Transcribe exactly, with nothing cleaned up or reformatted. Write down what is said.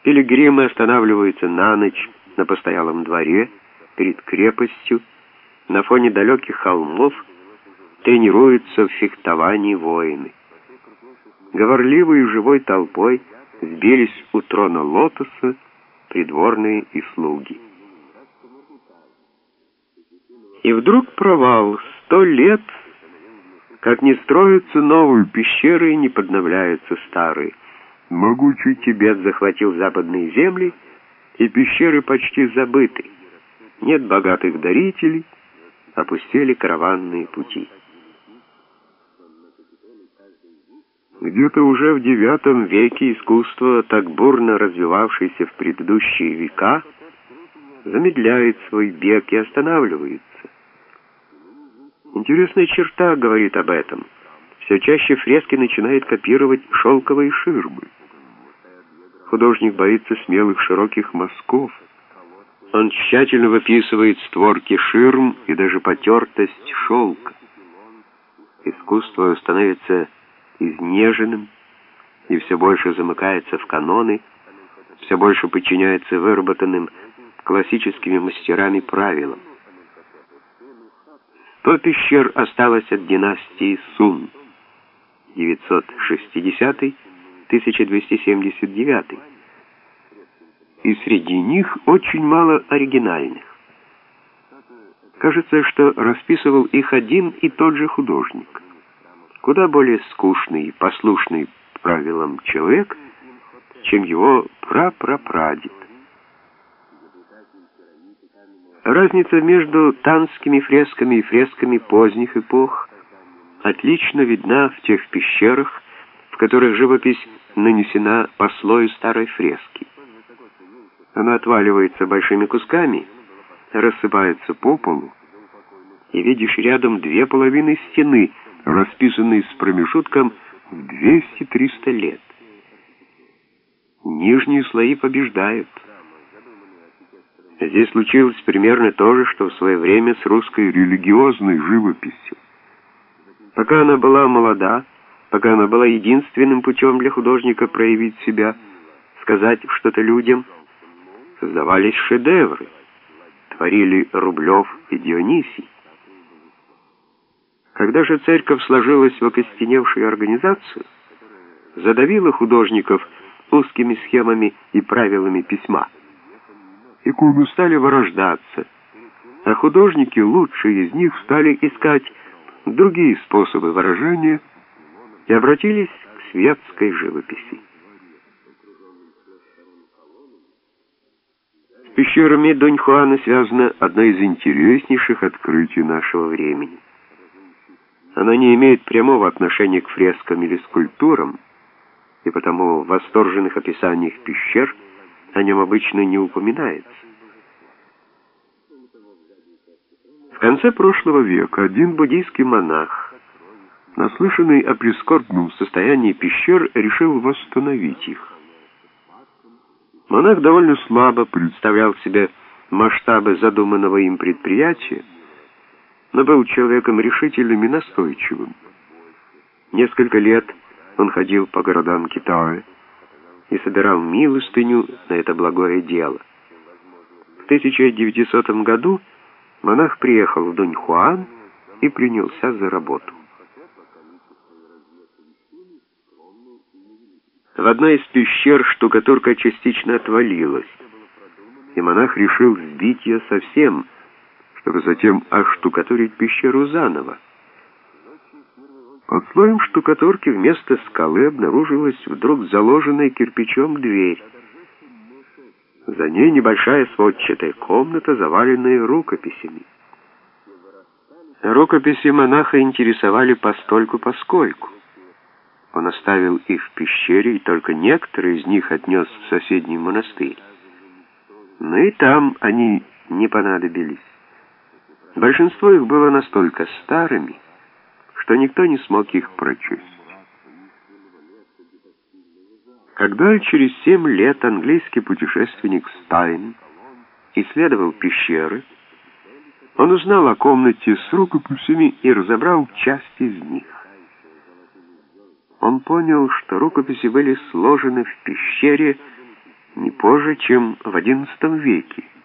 Пилигримы останавливаются на ночь на постоялом дворе, перед крепостью, на фоне далеких холмов тренируются в фехтовании воины. Говорливой живой толпой сбились у трона лотоса придворные и слуги. И вдруг провал. Сто лет, как не строятся новые пещеры и не подновляются старые. Могучий Тибет захватил западные земли, и пещеры почти забыты. Нет богатых дарителей, опустели караванные пути. Где-то уже в девятом веке искусство, так бурно развивавшееся в предыдущие века, замедляет свой бег и останавливается. Интересная черта говорит об этом. Все чаще фрески начинают копировать шелковые ширмы. Художник боится смелых широких мазков. Он тщательно выписывает створки ширм и даже потертость шелка. Искусство становится изнеженным и все больше замыкается в каноны, все больше подчиняется выработанным классическими мастерами правилам. Сто пещер осталось от династии Сун, девятьсот шестидесятый — тысяча двести семьдесят девятый, и среди них очень мало оригинальных. Кажется, что расписывал их один и тот же художник, куда более скучный и послушный правилам человек, чем его прапрапрадед. Разница между танскими фресками и фресками поздних эпох отлично видна в тех пещерах, в которых живопись нанесена по слою старой фрески. Она отваливается большими кусками, рассыпается по полу, и видишь рядом две половины стены, расписанные с промежутком в двести-триста лет. Нижние слои побеждают. Здесь случилось примерно то же, что в свое время с русской религиозной живописью. Пока она была молода, пока она была единственным путем для художника проявить себя, сказать что-то людям, создавались шедевры, творили Рублев и Дионисий. Когда же церковь сложилась в окостеневшую организацию, задавила художников узкими схемами и правилами письма, иконы стали вырождаться, а художники, лучшие из них, стали искать другие способы выражения и обратились к светской живописи. С пещерами Дуньхуана связано одно из интереснейших открытий нашего времени. Она не имеет прямого отношения к фрескам или скульптурам, и потому в восторженных описаниях пещер о нем обычно не упоминается. В конце прошлого века один буддийский монах, наслышанный о прискорбном состоянии пещер, решил восстановить их. Монах довольно слабо представлял себе масштабы задуманного им предприятия, но был человеком решительным и настойчивым. Несколько лет он ходил по городам Китая и собирал милостыню на это благое дело. В тысяча девятисотом году монах приехал в Дуньхуан и принялся за работу. В одной из пещер штукатурка частично отвалилась, и монах решил сбить ее совсем, чтобы затем оштукатурить пещеру заново. Под слоем штукатурки вместо скалы обнаружилась вдруг заложенная кирпичом дверь. За ней небольшая сводчатая комната, заваленная рукописями. Рукописи монаха интересовали постольку-поскольку. Он оставил их в пещере, и только некоторые из них отнес в соседний монастырь. Но и там они не понадобились. Большинство их было настолько старыми, что никто не смог их прочесть. Когда через семь лет английский путешественник Стайн исследовал пещеры, он узнал о комнате с рукописями и разобрал часть из них. Он понял, что рукописи были сложены в пещере не позже, чем в одиннадцатом веке.